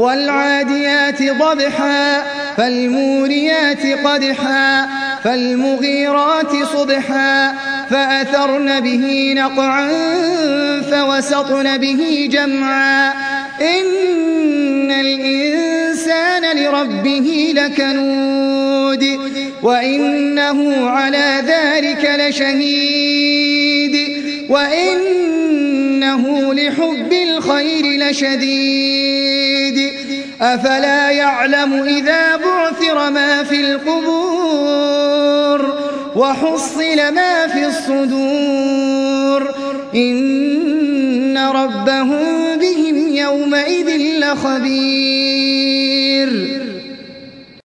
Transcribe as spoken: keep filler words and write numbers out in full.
والعاديات ضبحا فالموريات قدحا فالمغيرات صبحا فأثرن به نقعا فوسطن به جمعا إن الإنسان لربه لكنود وإنه على ذلك لشهيد وإنه لحب الخير لشديد أفلا يعلم إذا بعثر ما في القبور وحصل ما في الصدور إن ربهم بهم يومئذ لخبير.